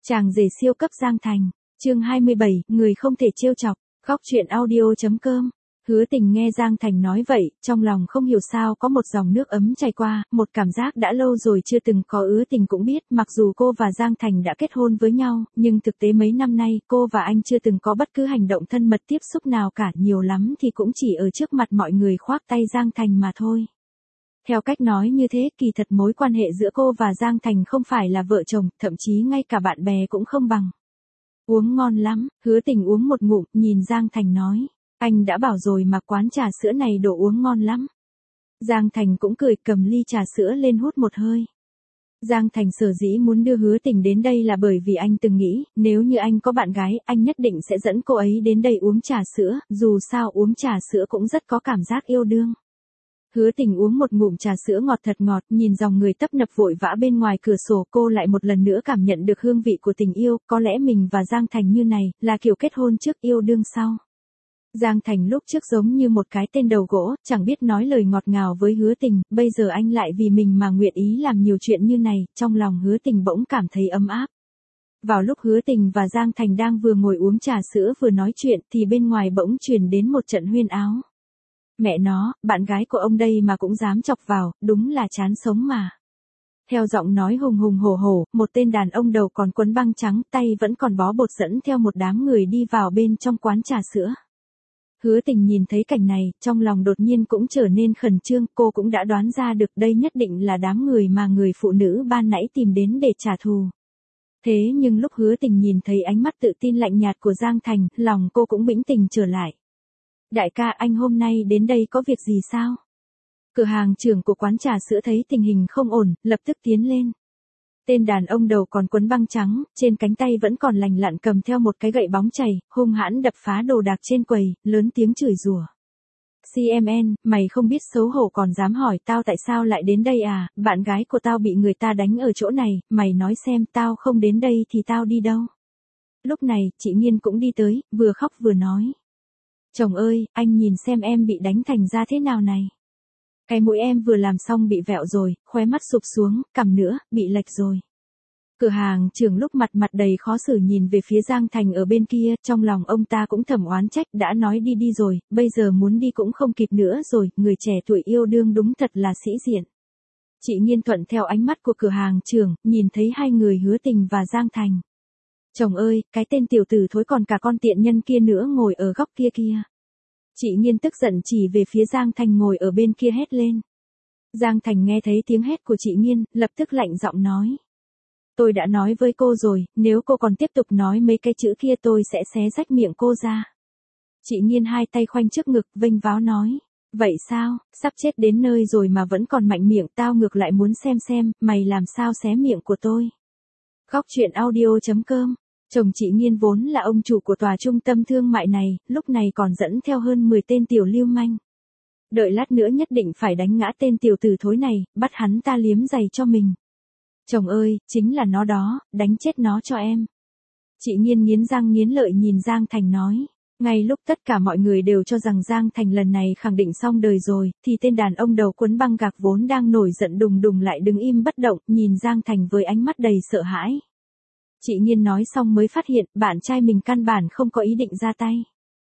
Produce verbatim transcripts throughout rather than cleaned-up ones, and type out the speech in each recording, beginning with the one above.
Chàng rể siêu cấp Giang Thành, chương hai mươi bảy, người không thể trêu chọc, góc truyện audio.com. Hứa Tình nghe Giang Thành nói vậy, trong lòng không hiểu sao có một dòng nước ấm chảy qua, một cảm giác đã lâu rồi chưa từng có. Hứa Tình cũng biết, mặc dù cô và Giang Thành đã kết hôn với nhau, nhưng thực tế mấy năm nay, cô và anh chưa từng có bất cứ hành động thân mật tiếp xúc nào cả, nhiều lắm thì cũng chỉ ở trước mặt mọi người khoác tay Giang Thành mà thôi. Theo cách nói như thế, kỳ thật mối quan hệ giữa cô và Giang Thành không phải là vợ chồng, thậm chí ngay cả bạn bè cũng không bằng. Uống ngon lắm, Hứa Tình uống một ngụm, nhìn Giang Thành nói. Anh đã bảo rồi mà, quán trà sữa này đồ uống ngon lắm. Giang Thành cũng cười, cầm ly trà sữa lên hút một hơi. Giang Thành sở dĩ muốn đưa Hứa Tình đến đây là bởi vì anh từng nghĩ, nếu như anh có bạn gái, anh nhất định sẽ dẫn cô ấy đến đây uống trà sữa, dù sao uống trà sữa cũng rất có cảm giác yêu đương. Hứa Tình uống một ngụm trà sữa ngọt thật ngọt, nhìn dòng người tấp nập vội vã bên ngoài cửa sổ, cô lại một lần nữa cảm nhận được hương vị của tình yêu. Có lẽ mình và Giang Thành như này, là kiểu kết hôn trước yêu đương sau. Giang Thành lúc trước giống như một cái tên đầu gỗ, chẳng biết nói lời ngọt ngào với Hứa Tình, bây giờ anh lại vì mình mà nguyện ý làm nhiều chuyện như này, trong lòng Hứa Tình bỗng cảm thấy ấm áp. Vào lúc Hứa Tình và Giang Thành đang vừa ngồi uống trà sữa vừa nói chuyện, thì bên ngoài bỗng truyền đến một trận huyên áo. Mẹ nó, bạn gái của ông đây mà cũng dám chọc vào, đúng là chán sống mà. Theo giọng nói hùng hùng hổ hổ, một tên đàn ông đầu còn quấn băng trắng, tay vẫn còn bó bột dẫn theo một đám người đi vào bên trong quán trà sữa. Hứa Tình nhìn thấy cảnh này, trong lòng đột nhiên cũng trở nên khẩn trương, cô cũng đã đoán ra được đây nhất định là đám người mà người phụ nữ ban nãy tìm đến để trả thù. Thế nhưng lúc Hứa Tình nhìn thấy ánh mắt tự tin lạnh nhạt của Giang Thành, lòng cô cũng bĩnh tình trở lại. Đại ca, anh hôm nay đến đây có việc gì sao? Cửa hàng trưởng của quán trà sữa thấy tình hình không ổn, lập tức tiến lên. Tên đàn ông đầu còn quấn băng trắng, trên cánh tay vẫn còn lành lặn cầm theo một cái gậy bóng chày, hung hãn đập phá đồ đạc trên quầy, lớn tiếng chửi rủa. xê em en, mày không biết xấu hổ còn dám hỏi tao tại sao lại đến đây à, bạn gái của tao bị người ta đánh ở chỗ này, mày nói xem, tao không đến đây thì tao đi đâu? Lúc này, chị Nghiên cũng đi tới, vừa khóc vừa nói. Chồng ơi, anh nhìn xem em bị đánh thành ra thế nào này. Cái mũi em vừa làm xong bị vẹo rồi, khóe mắt sụp xuống, cằm nữa, bị lệch rồi. Cửa hàng trưởng lúc mặt mặt đầy khó xử nhìn về phía Giang Thành ở bên kia, trong lòng ông ta cũng thầm oán trách, đã nói đi đi rồi, bây giờ muốn đi cũng không kịp nữa rồi, người trẻ tuổi yêu đương đúng thật là sĩ diện. Chị Nghiên thuận theo ánh mắt của cửa hàng trưởng, nhìn thấy hai người Hứa Tình và Giang Thành. Chồng ơi, cái tên tiểu tử thối còn cả con tiện nhân kia nữa ngồi ở góc kia kia. Chị Nghiên tức giận chỉ về phía Giang Thành ngồi ở bên kia hét lên. Giang Thành nghe thấy tiếng hét của chị Nghiên, lập tức lạnh giọng nói. Tôi đã nói với cô rồi, nếu cô còn tiếp tục nói mấy cái chữ kia tôi sẽ xé rách miệng cô ra. Chị Nghiên hai tay khoanh trước ngực, vênh váo nói. Vậy sao, sắp chết đến nơi rồi mà vẫn còn mạnh miệng, tao ngược lại muốn xem xem, mày làm sao xé miệng của tôi. Góc truyện audio.com. Chồng chị Nghiên vốn là ông chủ của tòa trung tâm thương mại này, lúc này còn dẫn theo hơn mười tên tiểu lưu manh. Đợi lát nữa nhất định phải đánh ngã tên tiểu tử thối này, bắt hắn ta liếm giày cho mình. Chồng ơi, chính là nó đó, đánh chết nó cho em. Chị Nghiên nghiến răng nghiến lợi nhìn Giang Thành nói. Ngay lúc tất cả mọi người đều cho rằng Giang Thành lần này khẳng định xong đời rồi, thì tên đàn ông đầu quấn băng gạc vốn đang nổi giận đùng đùng lại đứng im bất động, nhìn Giang Thành với ánh mắt đầy sợ hãi. Chị Nghiên nói xong mới phát hiện, bạn trai mình căn bản không có ý định ra tay.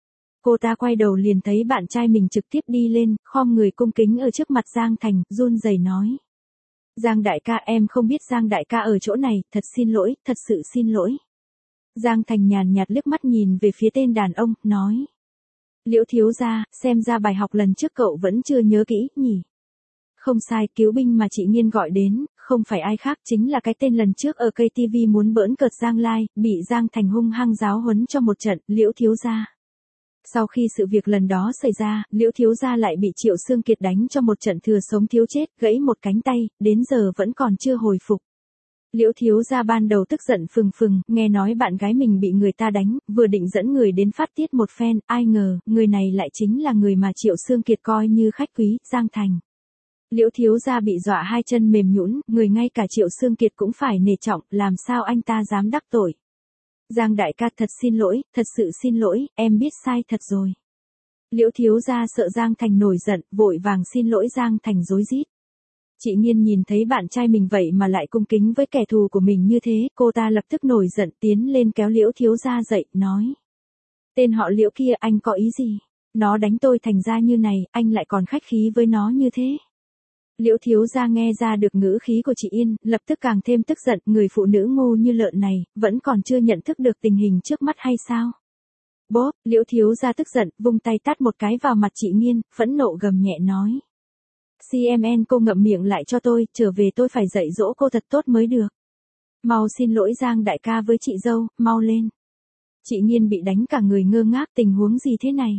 Cô ta quay đầu liền thấy bạn trai mình trực tiếp đi lên, khom người cung kính ở trước mặt Giang Thành, run rẩy nói. Giang đại ca, em không biết Giang đại ca ở chỗ này, thật xin lỗi, thật sự xin lỗi. Giang Thành nhàn nhạt liếc mắt nhìn về phía tên đàn ông, nói. Liễu thiếu gia, xem ra bài học lần trước cậu vẫn chưa nhớ kỹ, nhỉ? Không sai, cứu binh mà chị Nghiên gọi đến, không phải ai khác chính là cái tên lần trước ở cây ti vi muốn bỡn cợt Giang Lai, bị Giang Thành hung hăng giáo huấn cho một trận, Liễu thiếu gia. Sau khi sự việc lần đó xảy ra, Liễu thiếu gia lại bị Triệu Sương Kiệt đánh cho một trận thừa sống thiếu chết, gãy một cánh tay, đến giờ vẫn còn chưa hồi phục. Liễu thiếu gia ban đầu tức giận phừng phừng, nghe nói bạn gái mình bị người ta đánh, vừa định dẫn người đến phát tiết một phen, ai ngờ, người này lại chính là người mà Triệu Sương Kiệt coi như khách quý, Giang Thành. Liễu thiếu gia bị dọa hai chân mềm nhũn, người ngay cả Triệu Sương Kiệt cũng phải nể trọng, làm sao anh ta dám đắc tội. Giang đại ca, thật xin lỗi, thật sự xin lỗi, em biết sai thật rồi. Liễu thiếu gia sợ Giang Thành nổi giận, vội vàng xin lỗi Giang Thành rối rít. Chị Nhiên nhìn thấy bạn trai mình vậy mà lại cung kính với kẻ thù của mình như thế, cô ta lập tức nổi giận tiến lên kéo Liễu thiếu gia dậy, nói. Tên họ Liễu kia, anh có ý gì? Nó đánh tôi thành ra như này, anh lại còn khách khí với nó như thế. Liễu thiếu gia nghe ra được ngữ khí của chị Yên, lập tức càng thêm tức giận, người phụ nữ ngu như lợn này, vẫn còn chưa nhận thức được tình hình trước mắt hay sao? Bốp, Liễu thiếu gia tức giận, vung tay tát một cái vào mặt chị Nhiên, phẫn nộ gầm nhẹ nói. xê em en cô ngậm miệng lại cho tôi, trở về tôi phải dạy dỗ cô thật tốt mới được. Mau xin lỗi Giang đại ca với chị dâu, mau lên. Chị Nhiên bị đánh cả người ngơ ngác, tình huống gì thế này?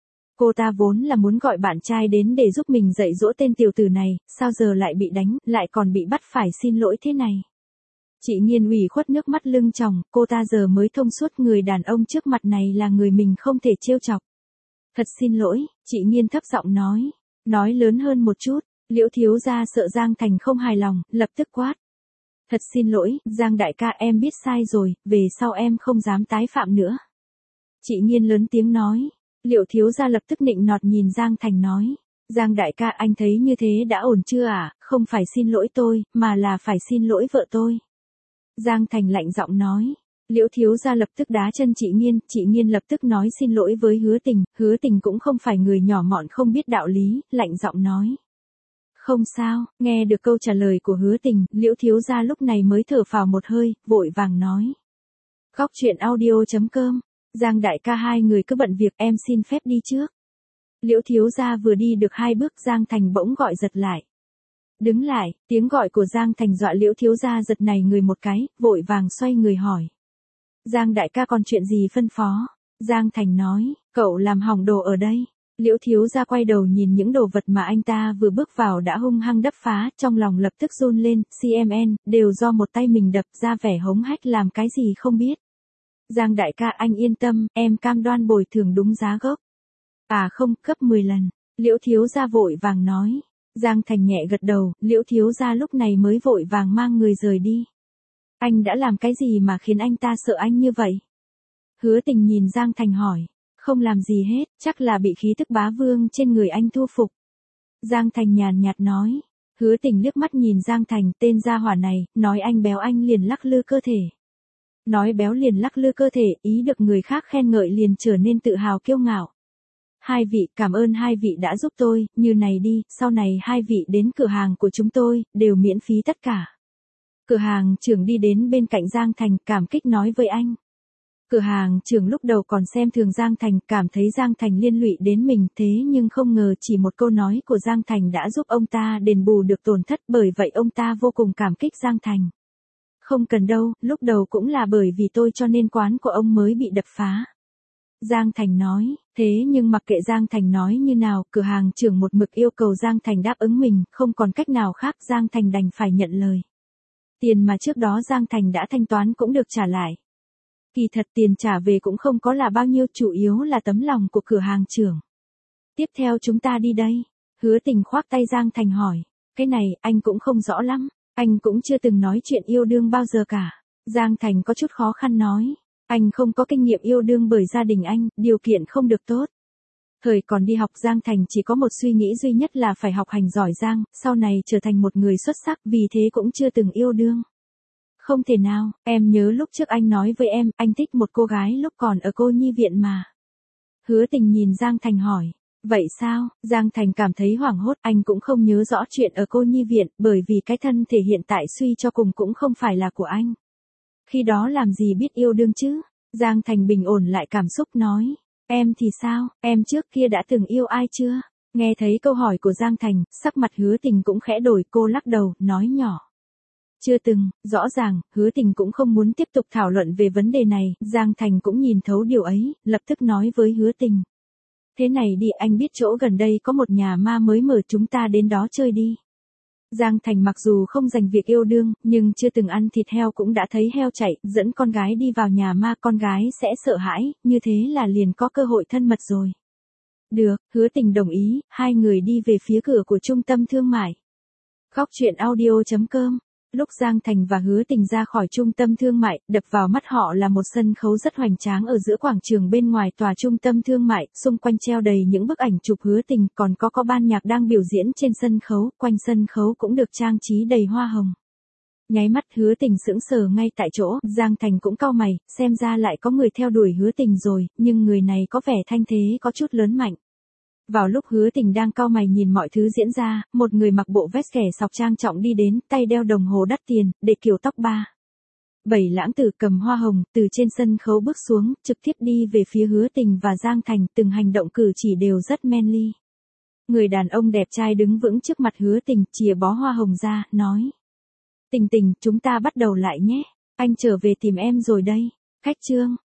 Cô ta vốn là muốn gọi bạn trai đến để giúp mình dạy dỗ tên tiểu tử này, sao giờ lại bị đánh, lại còn bị bắt phải xin lỗi thế này. Chị Nhiên ủy khuất nước mắt lưng tròng, cô ta giờ mới thông suốt người đàn ông trước mặt này là người mình không thể trêu chọc. Thật xin lỗi, chị Nhiên thấp giọng nói. Nói lớn hơn một chút, Liễu thiếu gia sợ Giang Thành không hài lòng, lập tức quát. Thật xin lỗi, Giang đại ca em biết sai rồi, về sau em không dám tái phạm nữa. Chị Nhiên lớn tiếng nói. Liễu thiếu gia lập tức nịnh nọt nhìn Giang Thành nói. Giang đại ca anh thấy như thế đã ổn chưa à, không phải xin lỗi tôi, mà là phải xin lỗi vợ tôi. Giang Thành lạnh giọng nói. Liễu thiếu gia lập tức đá chân chị Nhiên, chị Nhiên lập tức nói xin lỗi với Hứa Tình, Hứa Tình cũng không phải người nhỏ mọn không biết đạo lý, lạnh giọng nói. Không sao, nghe được câu trả lời của Hứa Tình, Liễu thiếu gia lúc này mới thở phào một hơi, vội vàng nói. Góc truyện audio chấm com, Giang đại ca hai người cứ bận việc, em xin phép đi trước. Liễu thiếu gia vừa đi được hai bước, Giang Thành bỗng gọi giật lại. Đứng lại, tiếng gọi của Giang Thành dọa Liễu thiếu gia giật này người một cái, vội vàng xoay người hỏi. Giang đại ca còn chuyện gì phân phó? Giang Thành nói, cậu làm hỏng đồ ở đây. Liễu thiếu gia quay đầu nhìn những đồ vật mà anh ta vừa bước vào đã hung hăng đập phá, trong lòng lập tức run lên, xê em en, đều do một tay mình đập ra vẻ hống hách làm cái gì không biết. Giang đại ca anh yên tâm, em cam đoan bồi thường đúng giá gốc. À không, gấp mười lần. Liễu thiếu gia vội vàng nói. Giang Thành nhẹ gật đầu, Liễu thiếu gia lúc này mới vội vàng mang người rời đi. Anh đã làm cái gì mà khiến anh ta sợ anh như vậy? Hứa Tình nhìn Giang Thành hỏi. Không làm gì hết, chắc là bị khí tức bá vương trên người anh thu phục. Giang Thành nhàn nhạt nói. Hứa Tình liếc mắt nhìn Giang Thành, tên gia hỏa này, nói anh béo anh liền lắc lư cơ thể. Nói béo liền lắc lư cơ thể, ý được người khác khen ngợi liền trở nên tự hào kiêu ngạo. Hai vị, cảm ơn hai vị đã giúp tôi, như này đi, sau này hai vị đến cửa hàng của chúng tôi, đều miễn phí tất cả. Cửa hàng trưởng đi đến bên cạnh Giang Thành, cảm kích nói với anh. Cửa hàng trưởng lúc đầu còn xem thường Giang Thành, cảm thấy Giang Thành liên lụy đến mình, thế nhưng không ngờ chỉ một câu nói của Giang Thành đã giúp ông ta đền bù được tổn thất, bởi vậy ông ta vô cùng cảm kích Giang Thành. Không cần đâu, lúc đầu cũng là bởi vì tôi cho nên quán của ông mới bị đập phá. Giang Thành nói, thế nhưng mặc kệ Giang Thành nói như nào, cửa hàng trưởng một mực yêu cầu Giang Thành đáp ứng mình, không còn cách nào khác, Giang Thành đành phải nhận lời. Tiền mà trước đó Giang Thành đã thanh toán cũng được trả lại. Kỳ thật tiền trả về cũng không có là bao nhiêu, chủ yếu là tấm lòng của cửa hàng trưởng. Tiếp theo chúng ta đi đây. Hứa Tình khoác tay Giang Thành hỏi, cái này anh cũng không rõ lắm, anh cũng chưa từng nói chuyện yêu đương bao giờ cả. Giang Thành có chút khó khăn nói, anh không có kinh nghiệm yêu đương bởi gia đình anh, điều kiện không được tốt. Thời còn đi học Giang Thành chỉ có một suy nghĩ duy nhất là phải học hành giỏi giang, sau này trở thành một người xuất sắc, vì thế cũng chưa từng yêu đương. Không thể nào, em nhớ lúc trước anh nói với em, anh thích một cô gái lúc còn ở cô nhi viện mà. Hứa Tình nhìn Giang Thành hỏi, vậy sao? Giang Thành cảm thấy hoảng hốt, anh cũng không nhớ rõ chuyện ở cô nhi viện, bởi vì cái thân thể hiện tại suy cho cùng cũng không phải là của anh. Khi đó làm gì biết yêu đương chứ? Giang Thành bình ổn lại cảm xúc nói, em thì sao, em trước kia đã từng yêu ai chưa? Nghe thấy câu hỏi của Giang Thành, sắc mặt Hứa Tình cũng khẽ đổi, cô lắc đầu, nói nhỏ. Chưa từng, rõ ràng, Hứa Tình cũng không muốn tiếp tục thảo luận về vấn đề này, Giang Thành cũng nhìn thấu điều ấy, lập tức nói với Hứa Tình. Thế này đi, anh biết chỗ gần đây có một nhà ma mới mở, chúng ta đến đó chơi đi. Giang Thành mặc dù không dành việc yêu đương, nhưng chưa từng ăn thịt heo cũng đã thấy heo chạy, dẫn con gái đi vào nhà ma, con gái sẽ sợ hãi, như thế là liền có cơ hội thân mật rồi. Được, Hứa Tình đồng ý, hai người đi về phía cửa của trung tâm thương mại. Góc truyện audio chấm com Lúc Giang Thành và Hứa Tình ra khỏi trung tâm thương mại, đập vào mắt họ là một sân khấu rất hoành tráng ở giữa quảng trường bên ngoài tòa trung tâm thương mại, xung quanh treo đầy những bức ảnh chụp Hứa Tình, còn có có ban nhạc đang biểu diễn trên sân khấu, quanh sân khấu cũng được trang trí đầy hoa hồng. Nháy mắt Hứa Tình sững sờ ngay tại chỗ, Giang Thành cũng cau mày, xem ra lại có người theo đuổi Hứa Tình rồi, nhưng người này có vẻ thanh thế có chút lớn mạnh. Vào lúc Hứa Tình đang cau mày nhìn mọi thứ diễn ra, một người mặc bộ vest kẻ sọc trang trọng đi đến, tay đeo đồng hồ đắt tiền, để kiểu tóc ba. Bảy lãng tử cầm hoa hồng, từ trên sân khấu bước xuống, trực tiếp đi về phía Hứa Tình và Giang Thành, từng hành động cử chỉ đều rất manly. Người đàn ông đẹp trai đứng vững trước mặt Hứa Tình, chìa bó hoa hồng ra, nói. Tình Tình, chúng ta bắt đầu lại nhé, anh trở về tìm em rồi đây. Khách trương,